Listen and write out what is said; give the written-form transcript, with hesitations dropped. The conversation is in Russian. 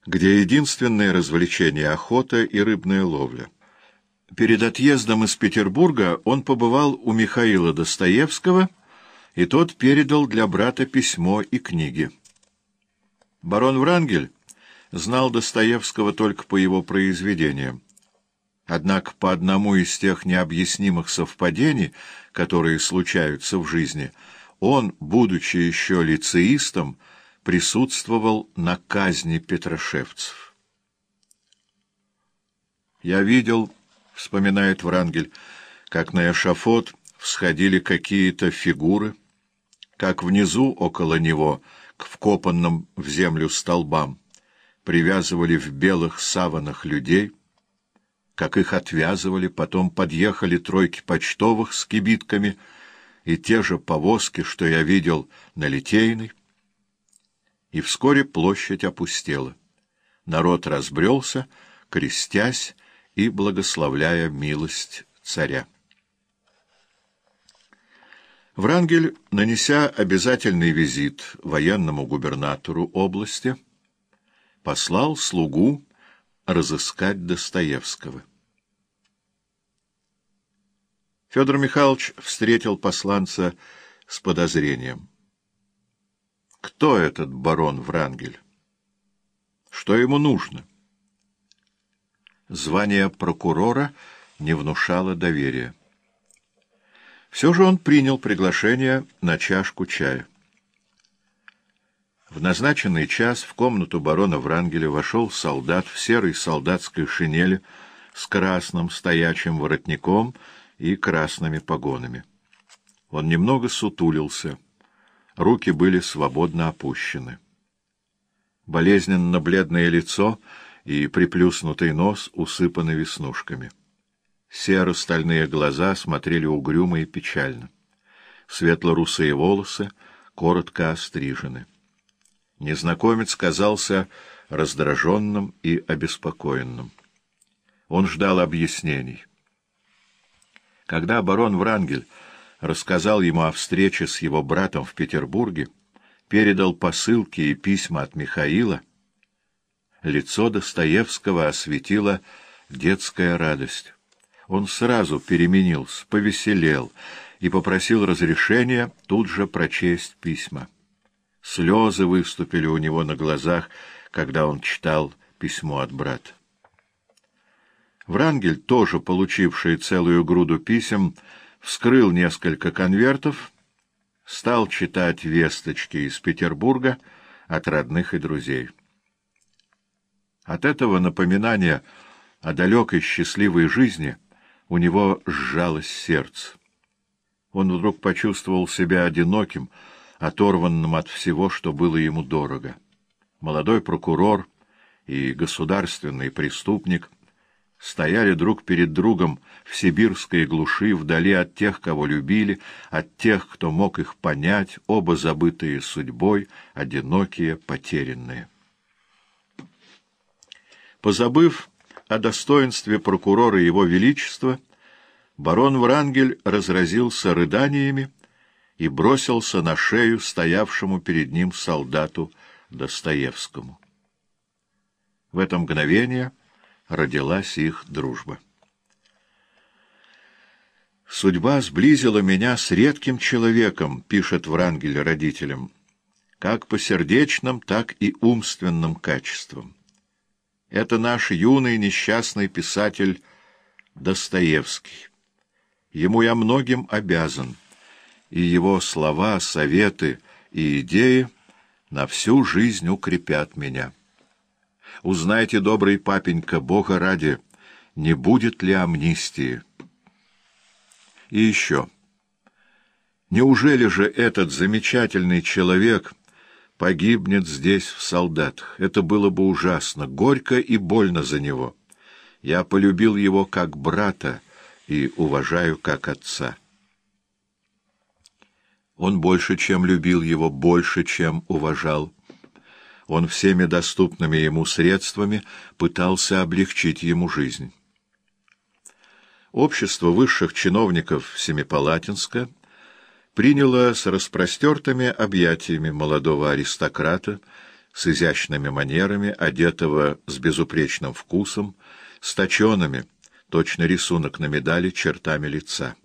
где единственное развлечение — охота и рыбная ловля. Перед отъездом из Петербурга он побывал у Михаила Достоевского, и тот передал для брата письмо и книги. Барон Врангель знал Достоевского только по его произведениям. Однако по одному из тех необъяснимых совпадений, которые случаются в жизни, он, будучи еще лицеистом, присутствовал на казни петрошевцев. «Я видел, — вспоминает Врангель, — как на эшафот всходили какие-то фигуры, как внизу около него к вкопанным в землю столбам привязывали в белых саванах людей, как их отвязывали, потом подъехали тройки почтовых с кибитками и те же повозки, что я видел на Литейной, и вскоре площадь опустела. Народ разбрелся, крестясь и благословляя милость царя». Врангель, нанеся обязательный визит военному губернатору области, послал слугу разыскать Достоевского. Федор Михайлович встретил посланца с подозрением. Кто этот барон Врангель? Что ему нужно? Звание прокурора не внушало доверия. Все же он принял приглашение на чашку чая. В назначенный час в комнату барона Врангеля вошел солдат в серой солдатской шинели с красным стоячим воротником и красными погонами. Он немного сутулился, руки были свободно опущены. Болезненно-бледное лицо и приплюснутый нос усыпаны веснушками. Серо-стальные глаза смотрели угрюмо и печально. Светло-русые волосы коротко острижены. Незнакомец казался раздраженным и обеспокоенным. Он ждал объяснений. Когда барон Врангель рассказал ему о встрече с его братом в Петербурге, передал посылки и письма от Михаила, лицо Достоевского осветила детская радость. Он сразу переменился, повеселел и попросил разрешения тут же прочесть письма. Слезы выступили у него на глазах, когда он читал письмо от брата. Врангель, тоже получивший целую груду писем, вскрыл несколько конвертов, стал читать весточки из Петербурга от родных и друзей. От этого напоминания о далекой счастливой жизни у него сжалось сердце. Он вдруг почувствовал себя одиноким, оторванным от всего, что было ему дорого. Молодой прокурор и государственный преступник стояли друг перед другом в сибирской глуши, вдали от тех, кого любили, от тех, кто мог их понять, оба забытые судьбой, одинокие, потерянные. Позабыв о достоинстве прокурора Его Величества, барон Врангель разразился рыданиями и бросился на шею стоявшему перед ним солдату Достоевскому. В это мгновение родилась их дружба. «Судьба сблизила меня с редким человеком», — пишет Врангель родителям, «как по сердечным, так и умственным качествам. Это наш юный несчастный писатель Достоевский. Ему я многим обязан, и его слова, советы и идеи на всю жизнь укрепят меня. Узнайте, добрый папенька, Бога ради, не будет ли амнистии? И еще. Неужели же этот замечательный человек погибнет здесь, в солдатах? Это было бы ужасно, горько и больно за него. Я полюбил его как брата и уважаю как отца». Он больше, чем любил его, больше, чем уважал. Он всеми доступными ему средствами пытался облегчить ему жизнь. Общество высших чиновников Семипалатинска приняло с распростертыми объятиями молодого аристократа, с изящными манерами, одетого с безупречным вкусом, с точенными, точно рисунок на медали, чертами лица.